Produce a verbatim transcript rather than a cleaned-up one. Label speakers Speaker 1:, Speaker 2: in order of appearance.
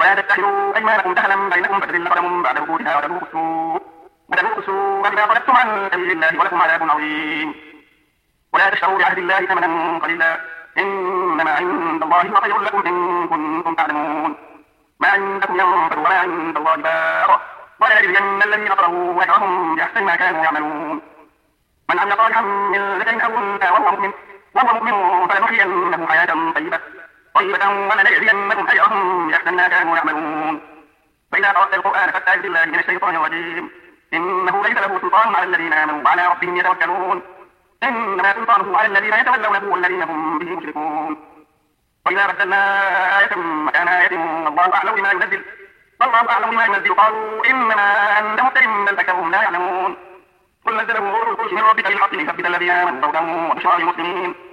Speaker 1: ولا تتخذوا أيمانكم دخلا بينكم فتزل قدم بعد وجودها وتذوقوا السوء وتذوقوا السوء بما صددتم عن سبيل الله ولكم عذاب عظيم. ولا تشتروا بعهد الله ثمنا قليلا إنما عند الله هو خير لكم إن كنتم تعلمون. ما عندكم ينفد وما عند الله باق ولا يجزين الذين صبروا وأجرهم بأحسن ما كانوا يعملون. من عمل صالحا من ذكر أو أنثى وهو مؤمن وهو مؤمن فلنحيينه حياة طيبة طيبة ولنجزينهم أجرهم بأحسن ما كانوا يعملون. فإذا قرأت القرآن فاستعذ بالله من الشيطان الرجيم إنه ليس له سلطان على الذين آمنوا وعلى ربهم يتوكلون إنما سلطانه على الذين يتولونه والذين هم به مشركون. وإذا بدلنا آية مكان آية الله أعلم بما ينزل والله أعلم بما ينزل قالوا إنما أنت مفتر بل أكثرهم لا يعلمون. قل نزله روح القدس من ربك بالحق ليثبت الذين آمنوا وهدى وبشرى للمسلمين.